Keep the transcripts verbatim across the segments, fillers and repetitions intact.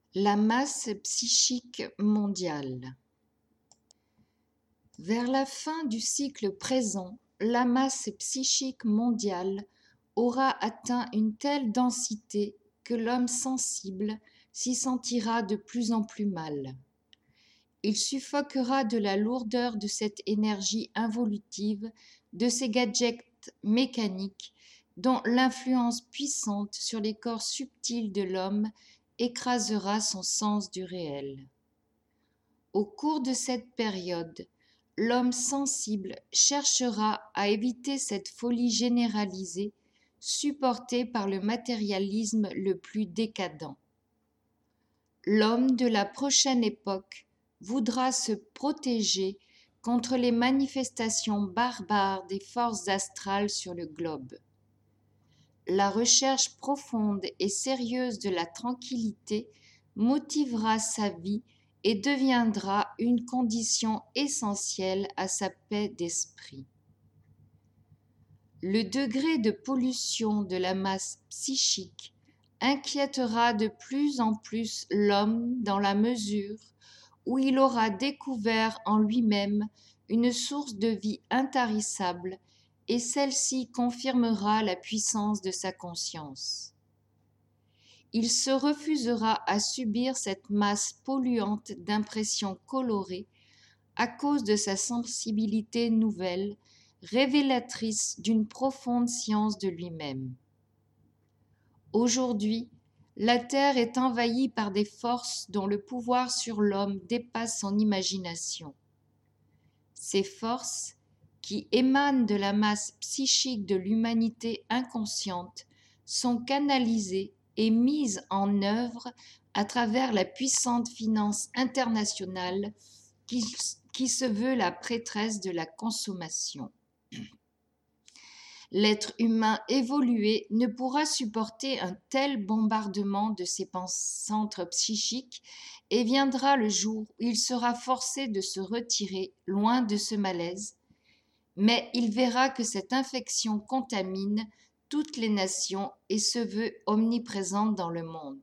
La masse psychique mondiale. Vers la fin du cycle présent, la masse psychique mondiale aura atteint une telle densité que l'homme sensible s'y sentira de plus en plus mal. Il suffoquera de la lourdeur de cette énergie involutive, de ces gadgets mécaniques dont l'influence puissante sur les corps subtils de l'homme écrasera son sens du réel. Au cours de cette période, l'homme sensible cherchera à éviter cette folie généralisée supportée par le matérialisme le plus décadent. L'homme de la prochaine époque voudra se protéger contre les manifestations barbares des forces astrales sur le globe. La recherche profonde et sérieuse de la tranquillité motivera sa vie et deviendra une condition essentielle à sa paix d'esprit. Le degré de pollution de la masse psychique inquiétera de plus en plus l'homme dans la mesure où il aura découvert en lui-même une source de vie intarissable et celle-ci confirmera la puissance de sa conscience. Il se refusera à subir cette masse polluante d'impressions colorées à cause de sa sensibilité nouvelle, révélatrice d'une profonde science de lui-même. Aujourd'hui, la Terre est envahie par des forces dont le pouvoir sur l'homme dépasse son imagination. Ces forces, qui émanent de la masse psychique de l'humanité inconsciente, sont canalisées et mises en œuvre à travers la puissante finance internationale qui, qui se veut la prêtresse de la consommation. L'être humain évolué ne pourra supporter un tel bombardement de ses centres psychiques et viendra le jour où il sera forcé de se retirer loin de ce malaise, mais il verra que cette infection contamine toutes les nations et se veut omniprésente dans le monde.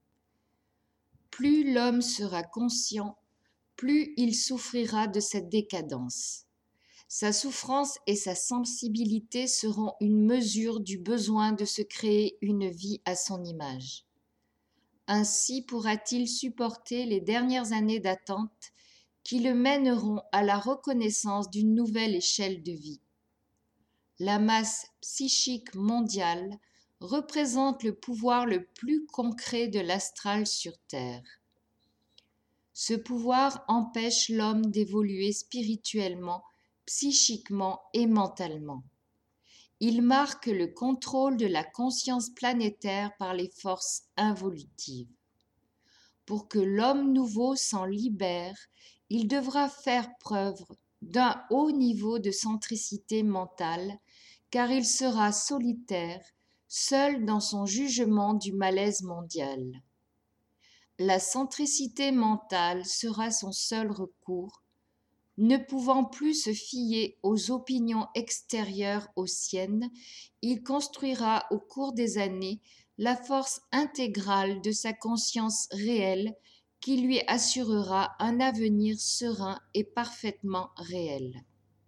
Plus l'homme sera conscient, plus il souffrira de cette décadence. Sa souffrance et sa sensibilité seront une mesure du besoin de se créer une vie à son image. Ainsi pourra-t-il supporter les dernières années d'attente qui le mèneront à la reconnaissance d'une nouvelle échelle de vie. La masse psychique mondiale représente le pouvoir le plus concret de l'astral sur Terre. Ce pouvoir empêche l'homme d'évoluer spirituellement, psychiquement et mentalement. Il marque le contrôle de la conscience planétaire par les forces involutives. Pour que l'homme nouveau s'en libère, il devra faire preuve d'un haut niveau de centricité mentale, car il sera solitaire, seul dans son jugement du malaise mondial. La centricité mentale sera son seul recours, ne pouvant plus se fier aux opinions extérieures aux siennes, il construira au cours des années la force intégrale de sa conscience réelle qui lui assurera un avenir serein et parfaitement réel.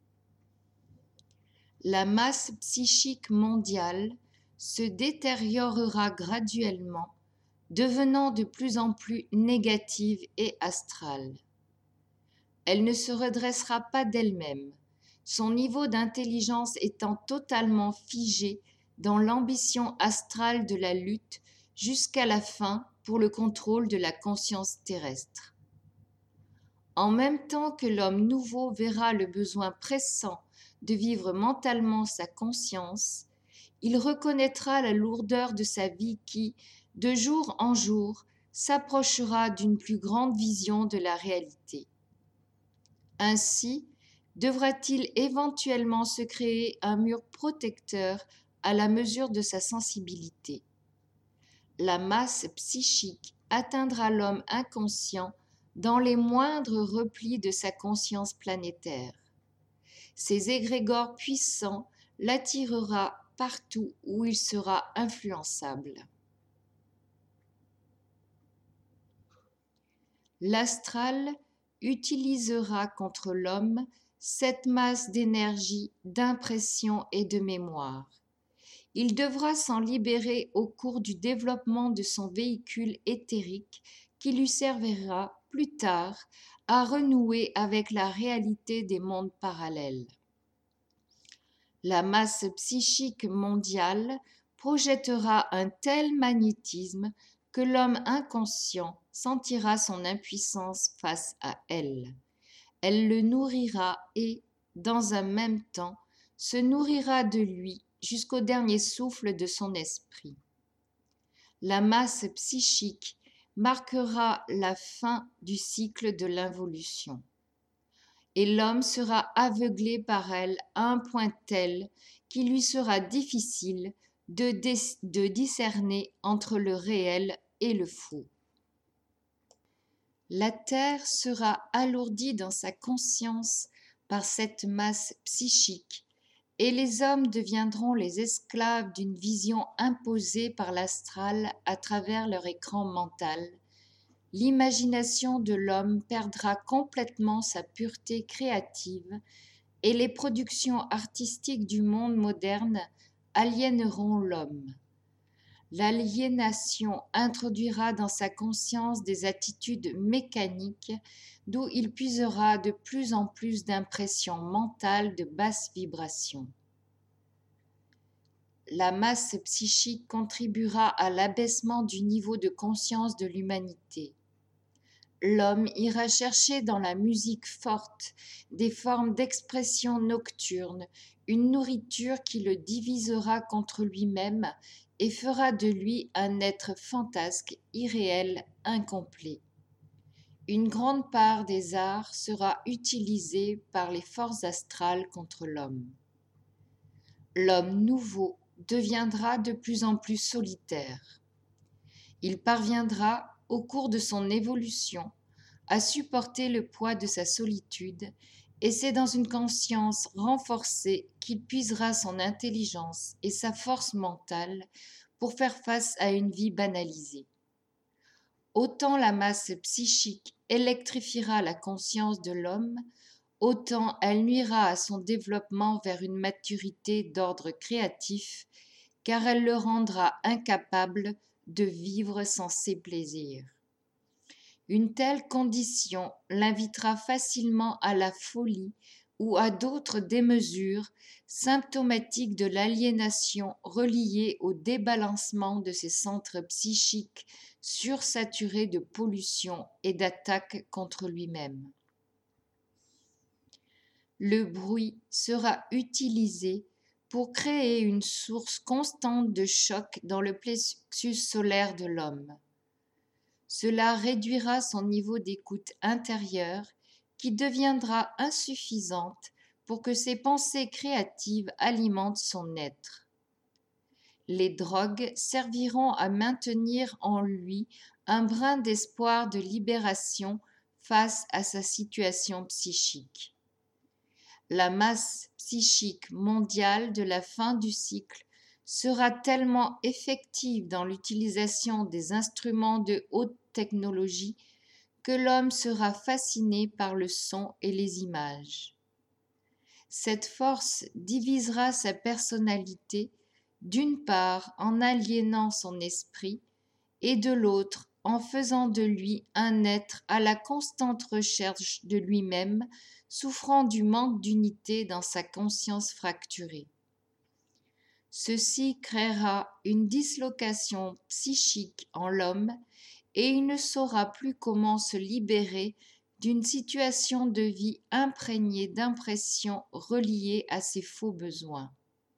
La masse psychique mondiale se détériorera graduellement, devenant de plus en plus négative et astrale. Elle ne se redressera pas d'elle-même, son niveau d'intelligence étant totalement figé dans l'ambition astrale de la lutte jusqu'à la fin pour le contrôle de la conscience terrestre. En même temps que l'homme nouveau verra le besoin pressant de vivre mentalement sa conscience, il reconnaîtra la lourdeur de sa vie qui, de jour en jour, s'approchera d'une plus grande vision de la réalité. Ainsi, devra-t-il éventuellement se créer un mur protecteur à la mesure de sa sensibilité. La masse psychique atteindra l'homme inconscient dans les moindres replis de sa conscience planétaire. Ces égrégores puissants l'attirera partout où il sera influençable. L'astral utilisera contre l'homme cette masse d'énergie, d'impression et de mémoire. Il devra s'en libérer au cours du développement de son véhicule éthérique qui lui servira plus tard à renouer avec la réalité des mondes parallèles. La masse psychique mondiale projettera un tel magnétisme que l'homme inconscient sentira son impuissance face à elle. Elle le nourrira et, dans un même temps, se nourrira de lui jusqu'au dernier souffle de son esprit. La masse psychique marquera la fin du cycle de l'involution. Et l'homme sera aveuglé par elle à un point tel qu'il lui sera difficile de, de discerner entre le réel et le faux. La terre sera alourdie dans sa conscience par cette masse psychique, et les hommes deviendront les esclaves d'une vision imposée par l'astral à travers leur écran mental. L'imagination de l'homme perdra complètement sa pureté créative et les productions artistiques du monde moderne aliéneront l'homme. L'aliénation introduira dans sa conscience des attitudes mécaniques d'où il puisera de plus en plus d'impressions mentales de basse vibration. La masse psychique contribuera à l'abaissement du niveau de conscience de l'humanité. L'homme ira chercher dans la musique forte des formes d'expression nocturne, une nourriture qui le divisera contre lui-même et fera de lui un être fantasque, irréel, incomplet. Une grande part des arts sera utilisée par les forces astrales contre l'homme. L'homme nouveau deviendra de plus en plus solitaire. Il parviendra, au cours de son évolution, à supporter le poids de sa solitude, et c'est dans une conscience renforcée qu'il puisera son intelligence et sa force mentale pour faire face à une vie banalisée. Autant la masse psychique électrifiera la conscience de l'homme, autant elle nuira à son développement vers une maturité d'ordre créatif, car elle le rendra incapable de vivre sans ses plaisirs. Une telle condition l'invitera facilement à la folie ou à d'autres démesures symptomatiques de l'aliénation reliée au débalancement de ses centres psychiques sursaturés de pollution et d'attaques contre lui-même. Le bruit sera utilisé pour créer une source constante de choc dans le plexus solaire de l'homme. Cela réduira son niveau d'écoute intérieure qui deviendra insuffisante pour que ses pensées créatives alimentent son être. Les drogues serviront à maintenir en lui un brin d'espoir de libération face à sa situation psychique. La masse psychique mondiale de la fin du cycle sera tellement effective dans l'utilisation des instruments de haute technologie que l'homme sera fasciné par le son et les images. Cette force divisera sa personnalité, d'une part en aliénant son esprit et de l'autre en faisant de lui un être à la constante recherche de lui-même, souffrant du manque d'unité dans sa conscience fracturée. Ceci créera une dislocation psychique en l'homme et il ne saura plus comment se libérer d'une situation de vie imprégnée d'impressions reliées à ses faux besoins.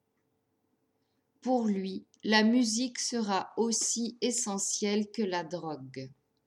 Pour lui, la musique sera aussi essentielle que la drogue.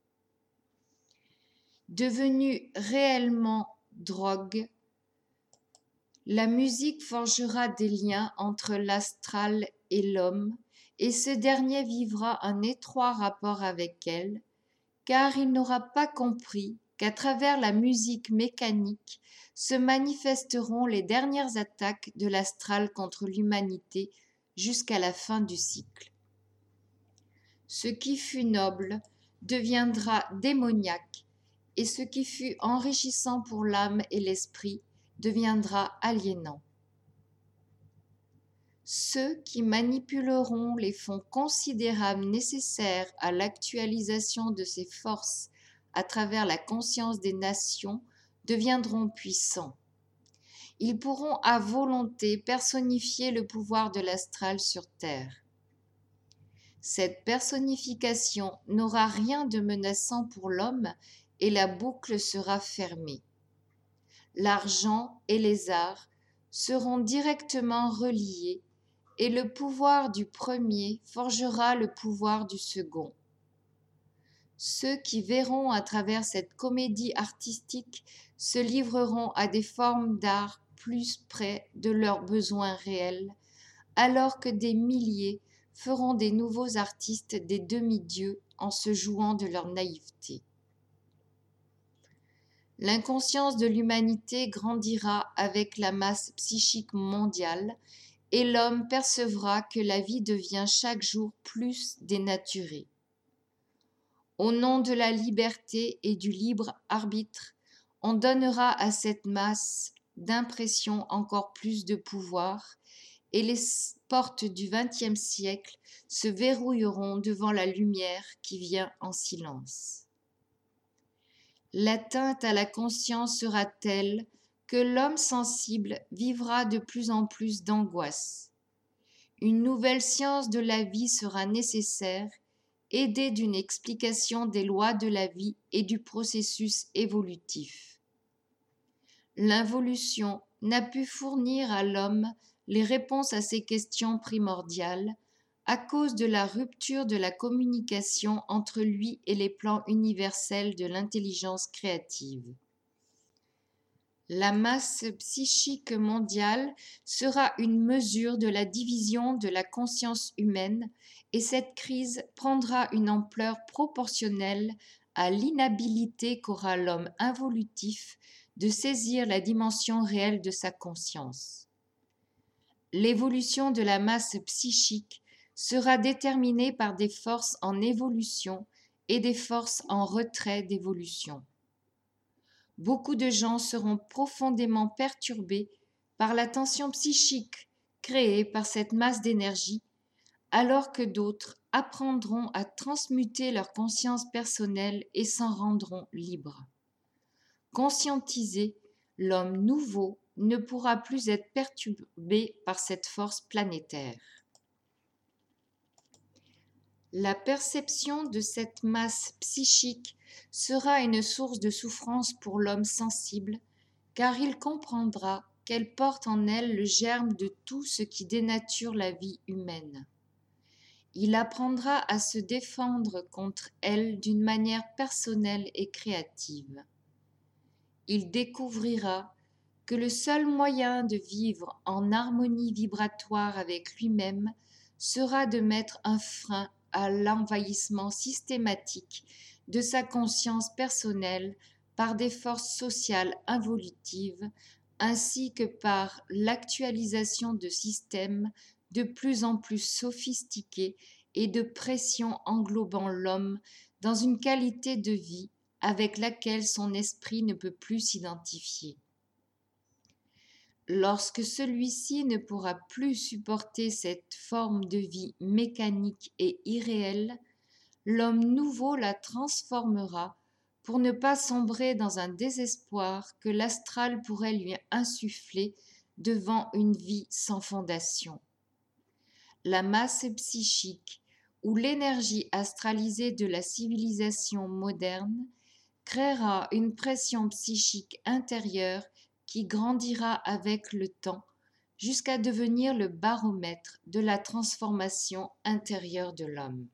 Devenue réellement drogue, la musique forgera des liens entre l'astral et l'homme, et ce dernier vivra un étroit rapport avec elle, car il n'aura pas compris qu'à travers la musique mécanique se manifesteront les dernières attaques de l'astral contre l'humanité jusqu'à la fin du cycle. Ce qui fut noble deviendra démoniaque, et ce qui fut enrichissant pour l'âme et l'esprit deviendra aliénant. Ceux qui manipuleront les fonds considérables nécessaires à l'actualisation de ces forces à travers la conscience des nations deviendront puissants. Ils pourront à volonté personnifier le pouvoir de l'astral sur Terre. Cette personnification n'aura rien de menaçant pour l'homme et la boucle sera fermée. L'argent et les arts seront directement reliés et le pouvoir du premier forgera le pouvoir du second. Ceux qui verront à travers cette comédie artistique se livreront à des formes d'art plus près de leurs besoins réels, alors que des milliers feront des nouveaux artistes des demi-dieux en se jouant de leur naïveté. L'inconscience de l'humanité grandira avec la masse psychique mondiale et l'homme percevra que la vie devient chaque jour plus dénaturée. Au nom de la liberté et du libre arbitre, on donnera à cette masse d'impressions encore plus de pouvoir et les portes du vingtième siècle se verrouilleront devant la lumière qui vient en silence. L'atteinte à la conscience sera telle que l'homme sensible vivra de plus en plus d'angoisse. Une nouvelle science de la vie sera nécessaire, aidée d'une explication des lois de la vie et du processus évolutif. L'involution n'a pu fournir à l'homme les réponses à ces questions primordiales à cause de la rupture de la communication entre lui et les plans universels de l'intelligence créative. La masse psychique mondiale sera une mesure de la division de la conscience humaine et cette crise prendra une ampleur proportionnelle à l'inhabilité qu'aura l'homme involutif de saisir la dimension réelle de sa conscience. L'évolution de la masse psychique sera déterminée par des forces en évolution et des forces en retrait d'évolution. Beaucoup de gens seront profondément perturbés par la tension psychique créée par cette masse d'énergie, alors que d'autres apprendront à transmuter leur conscience personnelle et s'en rendront libres. Conscientisé, l'homme nouveau ne pourra plus être perturbé par cette force planétaire. La perception de cette masse psychique sera une source de souffrance pour l'homme sensible, car il comprendra qu'elle porte en elle le germe de tout ce qui dénature la vie humaine. Il apprendra à se défendre contre elle d'une manière personnelle et créative. Il découvrira que le seul moyen de vivre en harmonie vibratoire avec lui-même sera de mettre un frein à l'envahissement systématique de sa conscience personnelle par des forces sociales involutives, ainsi que par l'actualisation de systèmes de plus en plus sophistiqués et de pression englobant l'homme dans une qualité de vie avec laquelle son esprit ne peut plus s'identifier. Lorsque celui-ci ne pourra plus supporter cette forme de vie mécanique et irréelle, l'homme nouveau la transformera pour ne pas sombrer dans un désespoir que l'astral pourrait lui insuffler devant une vie sans fondation. La masse psychique ou l'énergie astralisée de la civilisation moderne créera une pression psychique intérieure qui grandira avec le temps jusqu'à devenir le baromètre de la transformation intérieure de l'homme.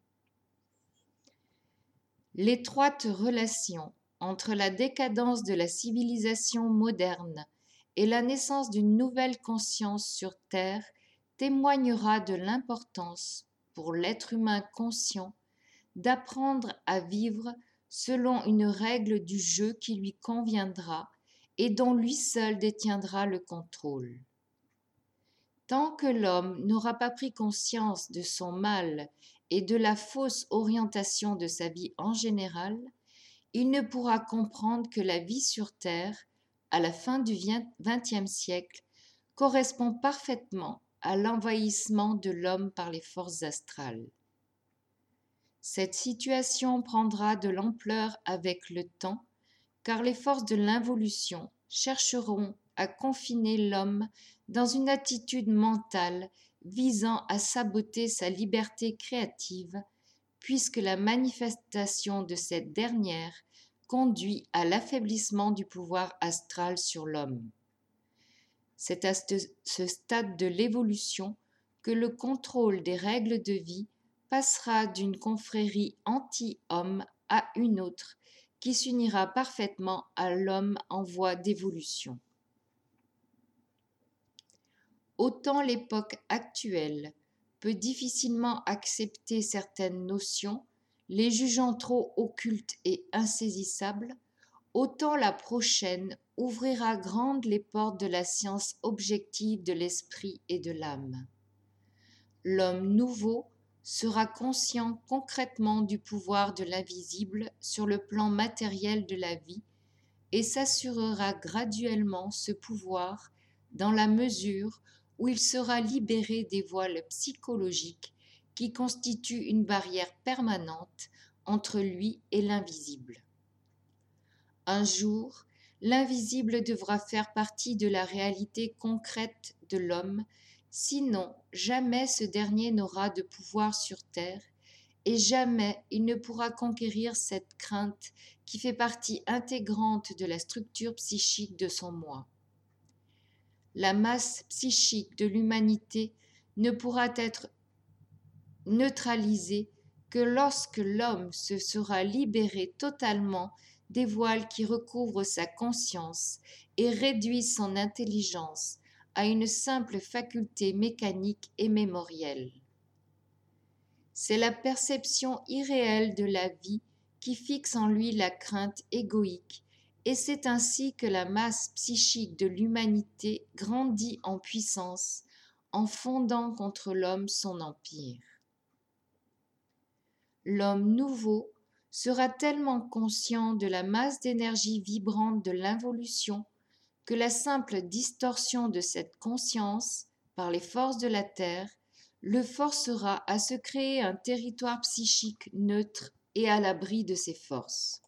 L'étroite relation entre la décadence de la civilisation moderne et la naissance d'une nouvelle conscience sur Terre témoignera de l'importance, pour l'être humain conscient, d'apprendre à vivre selon une règle du jeu qui lui conviendra et dont lui seul détiendra le contrôle. Tant que l'homme n'aura pas pris conscience de son mal et de la fausse orientation de sa vie en général, il ne pourra comprendre que la vie sur Terre, à la fin du vingtième siècle, correspond parfaitement à l'envahissement de l'homme par les forces astrales. Cette situation prendra de l'ampleur avec le temps, car les forces de l'involution chercheront à confiner l'homme dans une attitude mentale visant à saboter sa liberté créative, puisque la manifestation de cette dernière conduit à l'affaiblissement du pouvoir astral sur l'homme. C'est à ce stade de l'évolution que le contrôle des règles de vie passera d'une confrérie anti-homme à une autre qui s'unira parfaitement à l'homme en voie d'évolution. Autant l'époque actuelle peut difficilement accepter certaines notions, les jugeant trop occultes et insaisissables, autant la prochaine ouvrira grandes les portes de la science objective de l'esprit et de l'âme. L'homme nouveau sera conscient concrètement du pouvoir de l'invisible sur le plan matériel de la vie et s'assurera graduellement ce pouvoir dans la mesure où il sera libéré des voiles psychologiques qui constituent une barrière permanente entre lui et l'invisible. Un jour, l'invisible devra faire partie de la réalité concrète de l'homme, sinon jamais ce dernier n'aura de pouvoir sur terre et jamais il ne pourra conquérir cette crainte qui fait partie intégrante de la structure psychique de son moi. La masse psychique de l'humanité ne pourra être neutralisée que lorsque l'homme se sera libéré totalement des voiles qui recouvrent sa conscience et réduit son intelligence à une simple faculté mécanique et mémorielle. C'est la perception irréelle de la vie qui fixe en lui la crainte égoïque, et c'est ainsi que la masse psychique de l'humanité grandit en puissance en fondant contre l'homme son empire. L'homme nouveau sera tellement conscient de la masse d'énergie vibrante de l'involution que la simple distorsion de cette conscience par les forces de la Terre le forcera à se créer un territoire psychique neutre et à l'abri de ses forces.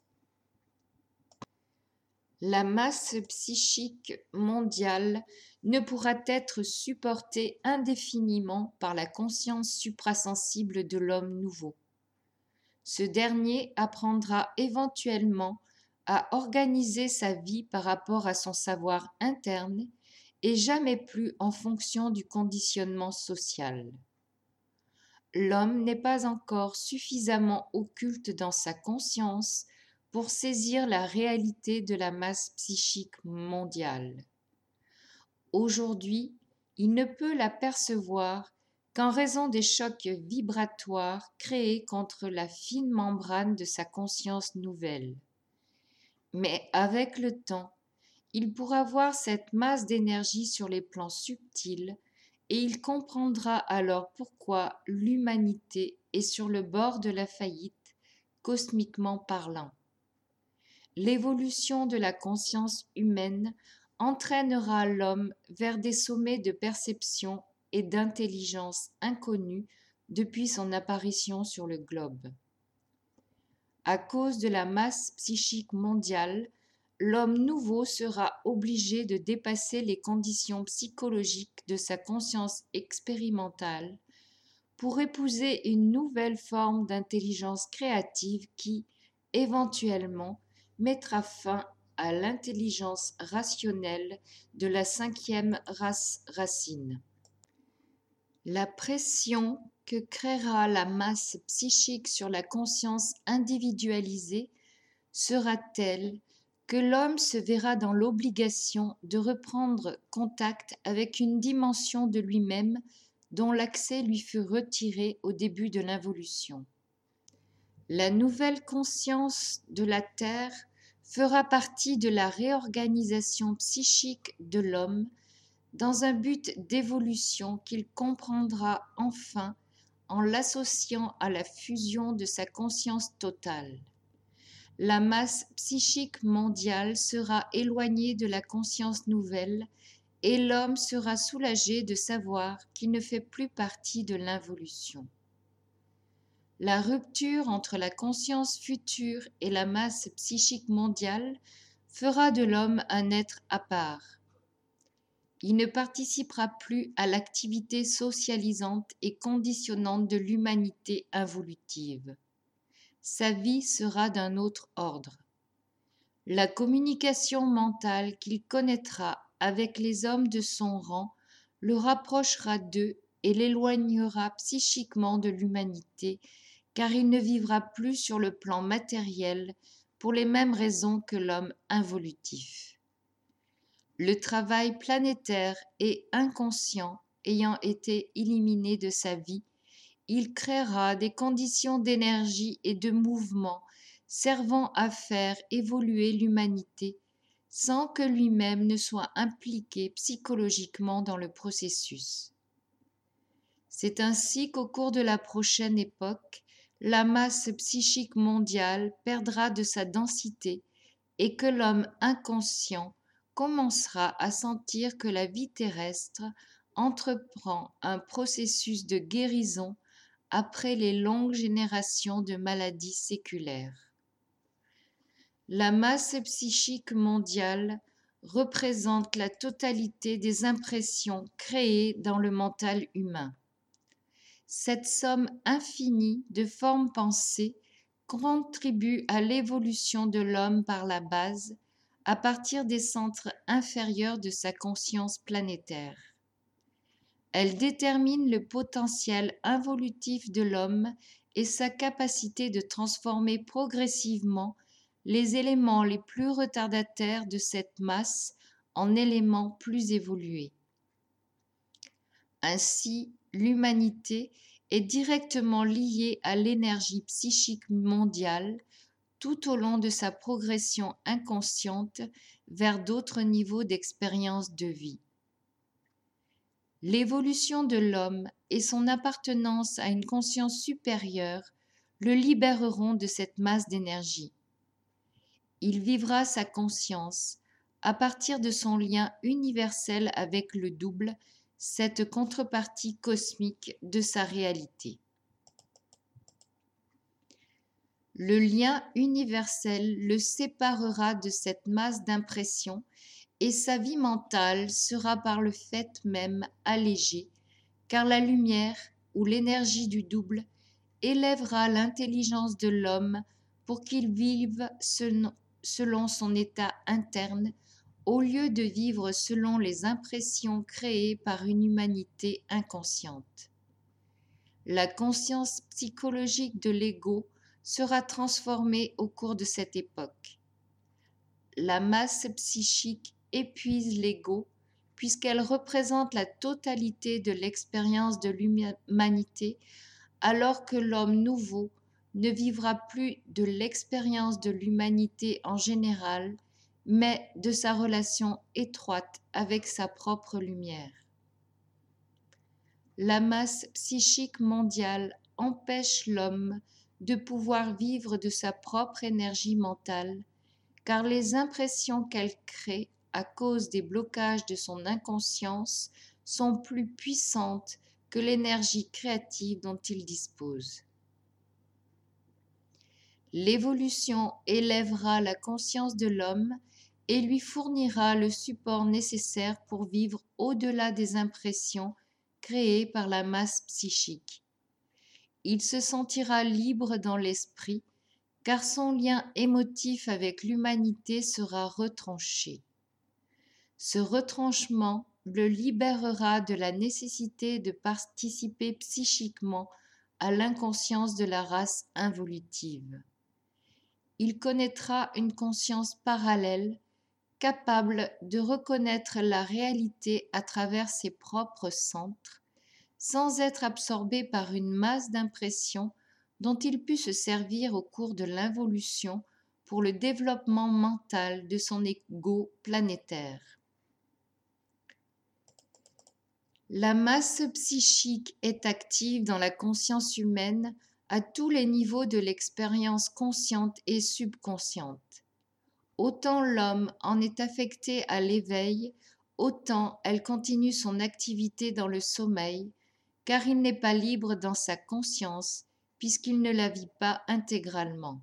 La masse psychique mondiale ne pourra être supportée indéfiniment par la conscience suprasensible de l'homme nouveau. Ce dernier apprendra éventuellement à organiser sa vie par rapport à son savoir interne et jamais plus en fonction du conditionnement social. L'homme n'est pas encore suffisamment occulte dans sa conscience pour saisir la réalité de la masse psychique mondiale. Aujourd'hui, il ne peut la percevoir qu'en raison des chocs vibratoires créés contre la fine membrane de sa conscience nouvelle. Mais avec le temps, il pourra voir cette masse d'énergie sur les plans subtils et il comprendra alors pourquoi l'humanité est sur le bord de la faillite, cosmiquement parlant. L'évolution de la conscience humaine entraînera l'homme vers des sommets de perception et d'intelligence inconnus depuis son apparition sur le globe. À cause de la masse psychique mondiale, l'homme nouveau sera obligé de dépasser les conditions psychologiques de sa conscience expérimentale pour épouser une nouvelle forme d'intelligence créative qui, éventuellement, mettra fin à l'intelligence rationnelle de la cinquième race racine. La pression que créera la masse psychique sur la conscience individualisée sera telle que l'homme se verra dans l'obligation de reprendre contact avec une dimension de lui-même dont l'accès lui fut retiré au début de l'involution. La nouvelle conscience de la Terre fera partie de la réorganisation psychique de l'homme dans un but d'évolution qu'il comprendra enfin en l'associant à la fusion de sa conscience totale. la masse psychique mondiale sera éloignée de la conscience nouvelle et l'homme sera soulagé de savoir qu'il ne fait plus partie de l'involution. La rupture entre la conscience future et la masse psychique mondiale fera de l'homme un être à part. Il ne participera plus à l'activité socialisante et conditionnante de l'humanité involutive. Sa vie sera d'un autre ordre. La communication mentale qu'il connaîtra avec les hommes de son rang le rapprochera d'eux et l'éloignera psychiquement de l'humanité, car il ne vivra plus sur le plan matériel pour les mêmes raisons que l'homme involutif. Le travail planétaire et inconscient ayant été éliminé de sa vie, il créera des conditions d'énergie et de mouvement servant à faire évoluer l'humanité sans que lui-même ne soit impliqué psychologiquement dans le processus. C'est ainsi qu'au cours de la prochaine époque, la masse psychique mondiale perdra de sa densité et que l'homme inconscient commencera à sentir que la vie terrestre entreprend un processus de guérison après les longues générations de maladies séculaires. La masse psychique mondiale représente la totalité des impressions créées dans le mental humain. Cette somme infinie de formes pensées contribue à l'évolution de l'homme par la base, à partir des centres inférieurs de sa conscience planétaire. Elle détermine le potentiel involutif de l'homme et sa capacité de transformer progressivement les éléments les plus retardataires de cette masse en éléments plus évolués. Ainsi, l'humanité est directement liée à l'énergie psychique mondiale tout au long de sa progression inconsciente vers d'autres niveaux d'expérience de vie. L'évolution de l'homme et son appartenance à une conscience supérieure le libéreront de cette masse d'énergie. Il vivra sa conscience à partir de son lien universel avec le double, cette contrepartie cosmique de sa réalité. Le lien universel le séparera de cette masse d'impressions et sa vie mentale sera par le fait même allégée, car la lumière ou l'énergie du double élèvera l'intelligence de l'homme pour qu'il vive selon son état interne, au lieu de vivre selon les impressions créées par une humanité inconsciente. La conscience psychologique de l'ego sera transformée au cours de cette époque. La masse psychique épuise l'ego puisqu'elle représente la totalité de l'expérience de l'humanité, alors que l'homme nouveau ne vivra plus de l'expérience de l'humanité en général, mais de sa relation étroite avec sa propre lumière. La masse psychique mondiale empêche l'homme de pouvoir vivre de sa propre énergie mentale, car les impressions qu'elle crée à cause des blocages de son inconscience sont plus puissantes que l'énergie créative dont il dispose. L'évolution élèvera la conscience de l'homme et lui fournira le support nécessaire pour vivre au-delà des impressions créées par la masse psychique. Il se sentira libre dans l'esprit, car son lien émotif avec l'humanité sera retranché. Ce retranchement le libérera de la nécessité de participer psychiquement à l'inconscience de la race involutive. Il connaîtra une conscience parallèle, capable de reconnaître la réalité à travers ses propres centres, sans être absorbé par une masse d'impressions dont il put se servir au cours de l'involution pour le développement mental de son ego planétaire. La masse psychique est active dans la conscience humaine à tous les niveaux de l'expérience consciente et subconsciente. Autant l'homme en est affecté à l'éveil, autant elle continue son activité dans le sommeil, car il n'est pas libre dans sa conscience, puisqu'il ne la vit pas intégralement.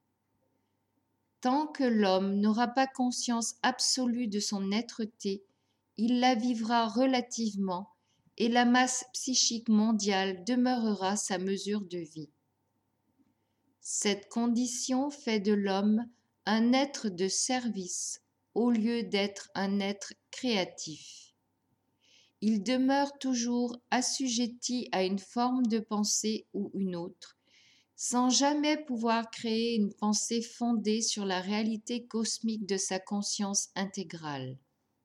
Tant que l'homme n'aura pas conscience absolue de son êtreté, il la vivra relativement, et la masse psychique mondiale demeurera sa mesure de vie. Cette condition fait de l'homme un être de service au lieu d'être un être créatif. Il demeure toujours assujetti à une forme de pensée ou une autre, sans jamais pouvoir créer une pensée fondée sur la réalité cosmique de sa conscience intégrale.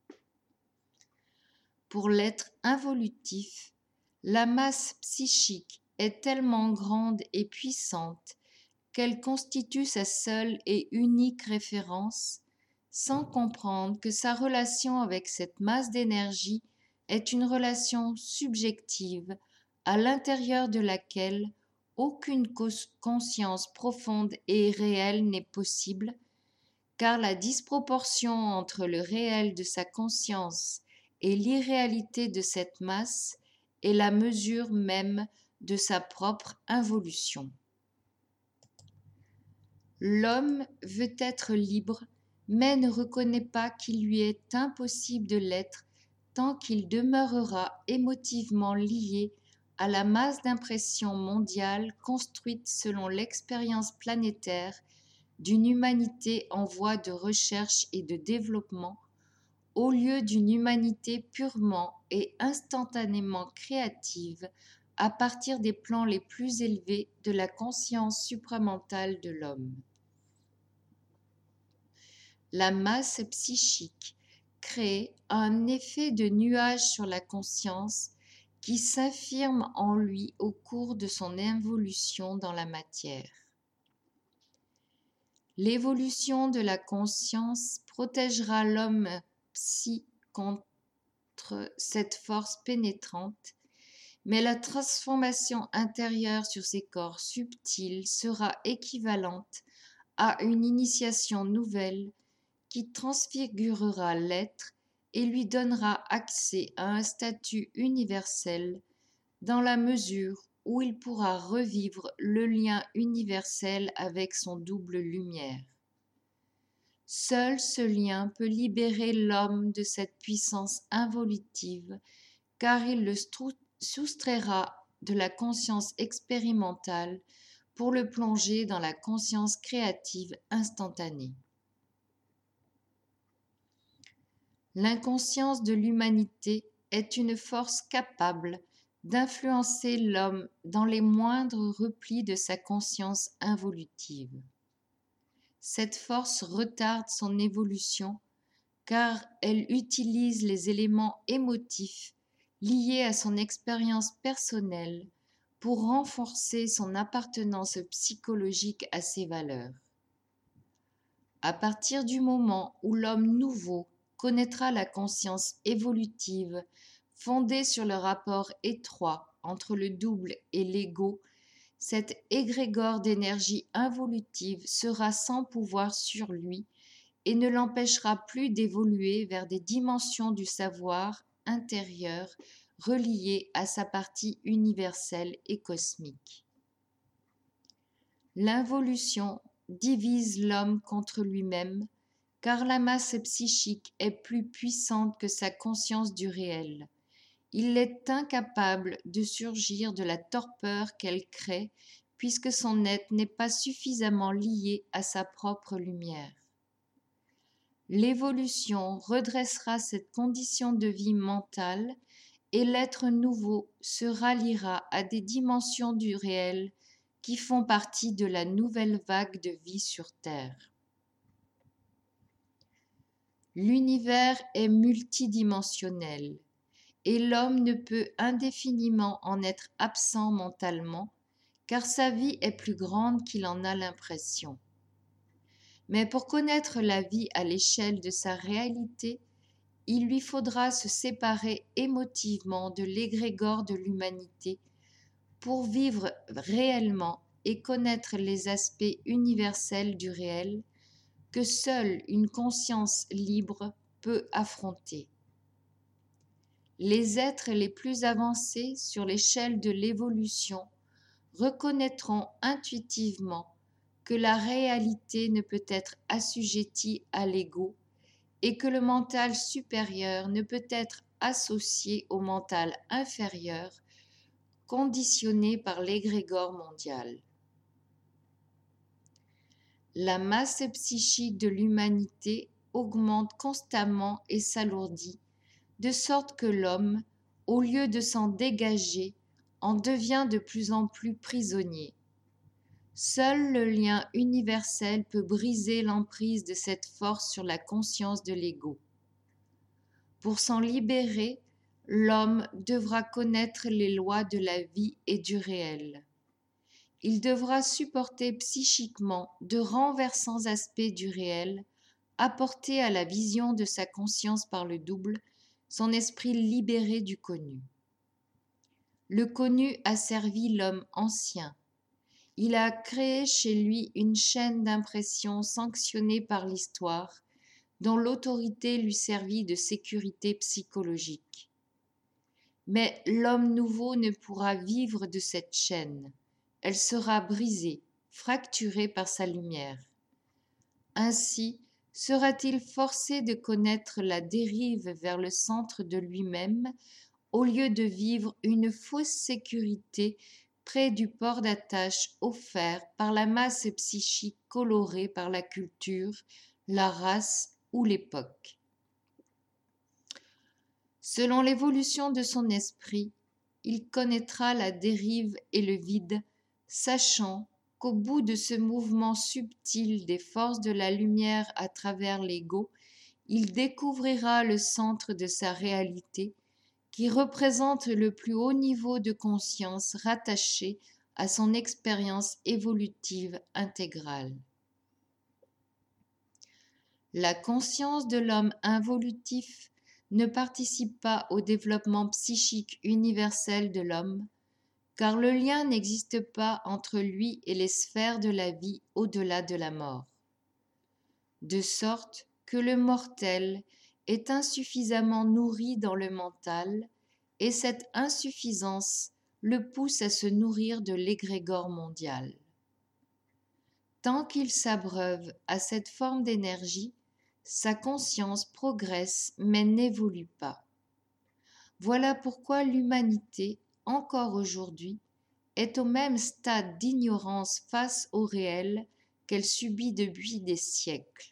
Pour l'être involutif, la masse psychique est tellement grande et puissante qu'elle constitue sa seule et unique référence, sans comprendre que sa relation avec cette masse d'énergie est une relation subjective à l'intérieur de laquelle aucune conscience profonde et réelle n'est possible, car la disproportion entre le réel de sa conscience et l'irréalité de cette masse est la mesure même de sa propre involution. L'homme veut être libre, mais ne reconnaît pas qu'il lui est impossible de l'être tant qu'il demeurera émotivement lié à la masse d'impressions mondiales construite selon l'expérience planétaire d'une humanité en voie de recherche et de développement, au lieu d'une humanité purement et instantanément créative à partir des plans les plus élevés de la conscience supramentale de l'homme. La masse psychique crée un effet de nuage sur la conscience qui s'affirme en lui au cours de son évolution dans la matière. L'évolution de la conscience protégera l'homme psy contre cette force pénétrante, mais la transformation intérieure sur ses corps subtils sera équivalente à une initiation nouvelle qui transfigurera l'être et lui donnera accès à un statut universel dans la mesure où il pourra revivre le lien universel avec son double lumière. Seul ce lien peut libérer l'homme de cette puissance involutive, car il le soustraira de la conscience expérimentale pour le plonger dans la conscience créative instantanée. L'inconscience de l'humanité est une force capable d'influencer l'homme dans les moindres replis de sa conscience involutive. Cette force retarde son évolution car elle utilise les éléments émotifs liés à son expérience personnelle pour renforcer son appartenance psychologique à ses valeurs. À partir du moment où l'homme nouveau connaîtra la conscience évolutive fondée sur le rapport étroit entre le double et l'ego, cet égrégore d'énergie involutive sera sans pouvoir sur lui et ne l'empêchera plus d'évoluer vers des dimensions du savoir intérieur reliées à sa partie universelle et cosmique. L'involution divise l'homme contre lui-même, car la masse psychique est plus puissante que sa conscience du réel. Il est incapable de surgir de la torpeur qu'elle crée, puisque son être n'est pas suffisamment lié à sa propre lumière. L'évolution redressera cette condition de vie mentale et l'être nouveau se ralliera à des dimensions du réel qui font partie de la nouvelle vague de vie sur Terre. L'univers est multidimensionnel et l'homme ne peut indéfiniment en être absent mentalement, car sa vie est plus grande qu'il en a l'impression. Mais pour connaître la vie à l'échelle de sa réalité, il lui faudra se séparer émotivement de l'égrégore de l'humanité pour vivre réellement et connaître les aspects universels du réel que seule une conscience libre peut affronter. Les êtres les plus avancés sur l'échelle de l'évolution reconnaîtront intuitivement que la réalité ne peut être assujettie à l'ego et que le mental supérieur ne peut être associé au mental inférieur, conditionné par l'égrégore mondial. La masse psychique de l'humanité augmente constamment et s'alourdit, de sorte que l'homme, au lieu de s'en dégager, en devient de plus en plus prisonnier. Seul le lien universel peut briser l'emprise de cette force sur la conscience de l'ego. Pour s'en libérer, l'homme devra connaître les lois de la vie et du réel. Il devra supporter psychiquement de renversants aspects du réel, apportés à la vision de sa conscience par le double, son esprit libéré du connu. Le connu a servi l'homme ancien. Il a créé chez lui une chaîne d'impressions sanctionnée par l'histoire, dont l'autorité lui servit de sécurité psychologique. Mais l'homme nouveau ne pourra vivre de cette chaîne. Elle sera brisée, fracturée par sa lumière. Ainsi sera-t-il forcé de connaître la dérive vers le centre de lui-même, au lieu de vivre une fausse sécurité près du port d'attache offert par la masse psychique colorée par la culture, la race ou l'époque. Selon l'évolution de son esprit, il connaîtra la dérive et le vide, sachant qu'au bout de ce mouvement subtil des forces de la lumière à travers l'ego, il découvrira le centre de sa réalité, qui représente le plus haut niveau de conscience rattaché à son expérience évolutive intégrale. La conscience de l'homme involutif ne participe pas au développement psychique universel de l'homme, car le lien n'existe pas entre lui et les sphères de la vie au-delà de la mort. De sorte que le mortel est insuffisamment nourri dans le mental, et cette insuffisance le pousse à se nourrir de l'égrégore mondial. Tant qu'il s'abreuve à cette forme d'énergie, sa conscience progresse mais n'évolue pas. Voilà pourquoi l'humanité, encore aujourd'hui, est au même stade d'ignorance face au réel qu'elle subit depuis des siècles.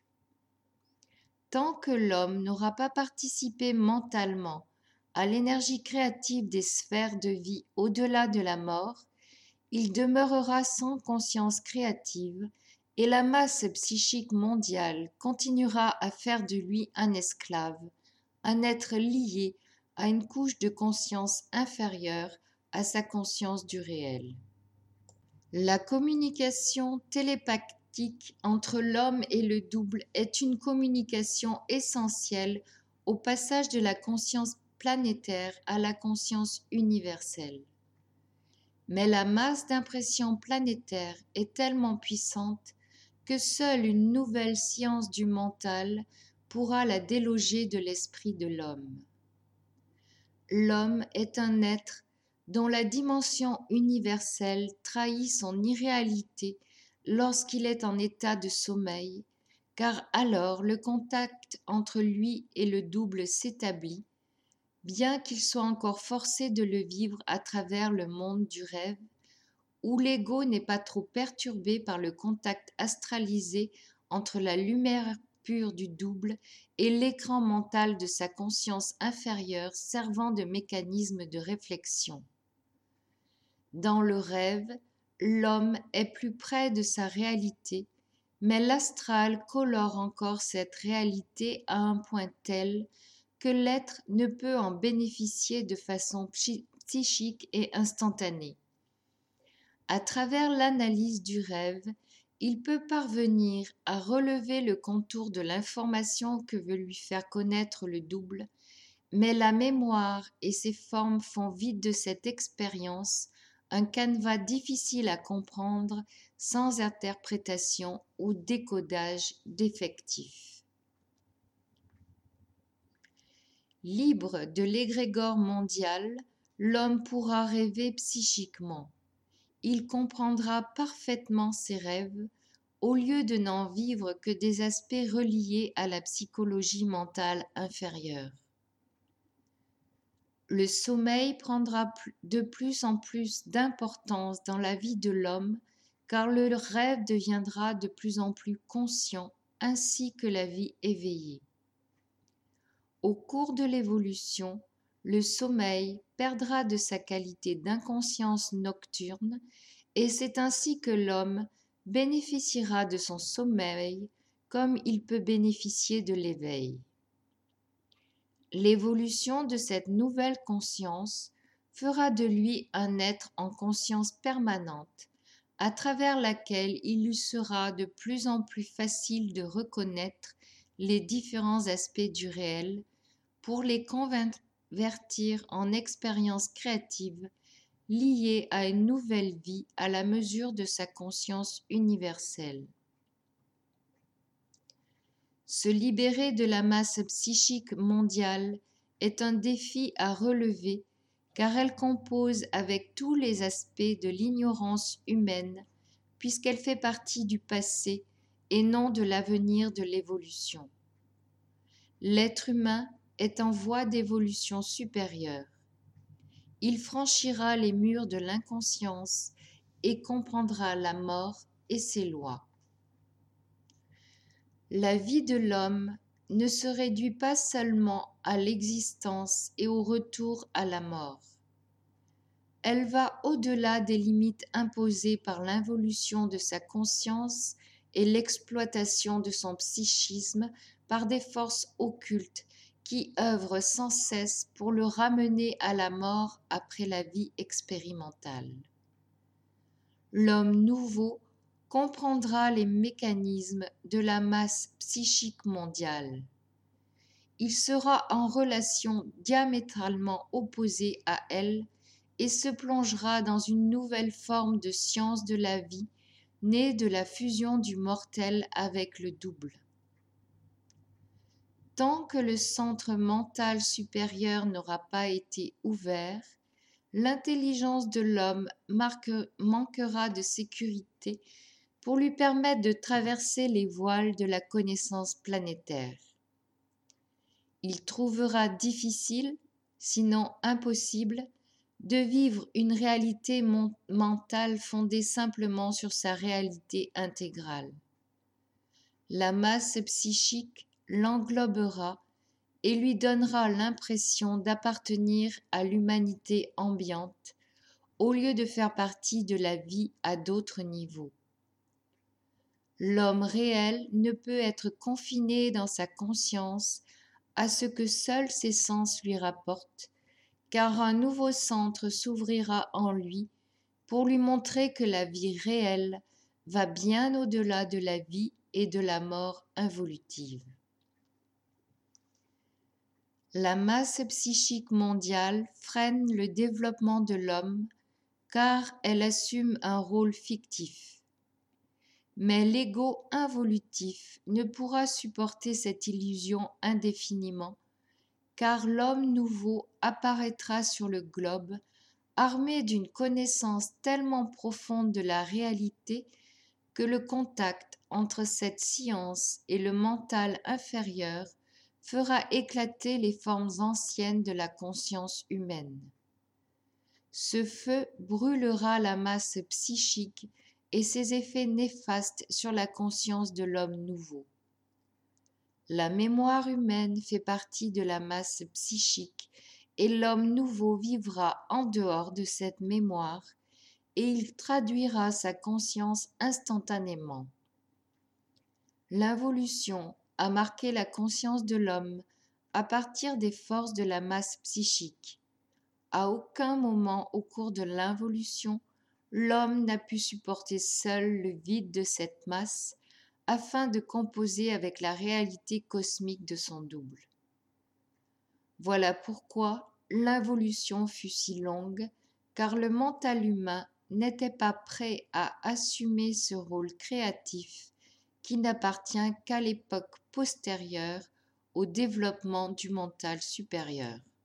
Tant que l'homme n'aura pas participé mentalement à l'énergie créative des sphères de vie au-delà de la mort, il demeurera sans conscience créative et la masse psychique mondiale continuera à faire de lui un esclave, un être lié à une couche de conscience inférieure à sa conscience du réel. La communication télépathique entre l'homme et le double est une communication essentielle au passage de la conscience planétaire à la conscience universelle. Mais la masse d'impressions planétaires est tellement puissante que seule une nouvelle science du mental pourra la déloger de l'esprit de l'homme. L'homme est un être dont la dimension universelle trahit son irréalité lorsqu'il est en état de sommeil, car alors le contact entre lui et le double s'établit, bien qu'il soit encore forcé de le vivre à travers le monde du rêve, où l'ego n'est pas trop perturbé par le contact astralisé entre la lumière pure du double et l'écran mental de sa conscience inférieure servant de mécanisme de réflexion. Dans le rêve, l'homme est plus près de sa réalité, mais l'astral colore encore cette réalité à un point tel que l'être ne peut en bénéficier de façon psychique et instantanée. À travers l'analyse du rêve, il peut parvenir à relever le contour de l'information que veut lui faire connaître le double, mais la mémoire et ses formes font vide de cette expérience un canevas difficile à comprendre sans interprétation ou décodage défectif. Libre de l'égrégore mondial, l'homme pourra rêver psychiquement. Il comprendra parfaitement ses rêves, au lieu de n'en vivre que des aspects reliés à la psychologie mentale inférieure. Le sommeil prendra de plus en plus d'importance dans la vie de l'homme, car le rêve deviendra de plus en plus conscient, ainsi que la vie éveillée. Au cours de l'évolution, le sommeil perdra de sa qualité d'inconscience nocturne, et c'est ainsi que l'homme bénéficiera de son sommeil comme il peut bénéficier de l'éveil. L'évolution de cette nouvelle conscience fera de lui un être en conscience permanente, à travers laquelle il lui sera de plus en plus facile de reconnaître les différents aspects du réel pour les convertir en expériences créatives liées à une nouvelle vie à la mesure de sa conscience universelle. Se libérer de la masse psychique mondiale est un défi à relever car elle compose avec tous les aspects de l'ignorance humaine puisqu'elle fait partie du passé et non de l'avenir de l'évolution. L'être humain est en voie d'évolution supérieure. Il franchira les murs de l'inconscience et comprendra la mort et ses lois. La vie de l'homme ne se réduit pas seulement à l'existence et au retour à la mort. Elle va au-delà des limites imposées par l'involution de sa conscience et l'exploitation de son psychisme par des forces occultes qui œuvrent sans cesse pour le ramener à la mort après la vie expérimentale. L'homme nouveau comprendra les mécanismes de la masse psychique mondiale. Il sera en relation diamétralement opposée à elle et se plongera dans une nouvelle forme de science de la vie née de la fusion du mortel avec le double. Tant que le centre mental supérieur n'aura pas été ouvert, l'intelligence de l'homme marque, manquera de sécurité pour lui permettre de traverser les voiles de la connaissance planétaire. Il trouvera difficile, sinon impossible, de vivre une réalité mon- mentale fondée simplement sur sa réalité intégrale. La masse psychique l'englobera et lui donnera l'impression d'appartenir à l'humanité ambiante au lieu de faire partie de la vie à d'autres niveaux. L'homme réel ne peut être confiné dans sa conscience à ce que seuls ses sens lui rapportent, car un nouveau centre s'ouvrira en lui pour lui montrer que la vie réelle va bien au-delà de la vie et de la mort involutive. La masse psychique mondiale freine le développement de l'homme car elle assume un rôle fictif. Mais l'ego involutif ne pourra supporter cette illusion indéfiniment, car l'homme nouveau apparaîtra sur le globe, armé d'une connaissance tellement profonde de la réalité que le contact entre cette science et le mental inférieur fera éclater les formes anciennes de la conscience humaine. Ce feu brûlera la masse psychique et ses effets néfastes sur la conscience de l'homme nouveau. La mémoire humaine fait partie de la masse psychique et l'homme nouveau vivra en dehors de cette mémoire et il traduira sa conscience instantanément. L'involution a marqué la conscience de l'homme à partir des forces de la masse psychique. À aucun moment au cours de l'involution, l'homme n'a pu supporter seul le vide de cette masse afin de composer avec la réalité cosmique de son double. Voilà pourquoi l'involution fut si longue, car le mental humain n'était pas prêt à assumer ce rôle créatif qui n'appartient qu'à l'époque postérieure au développement du mental supérieur.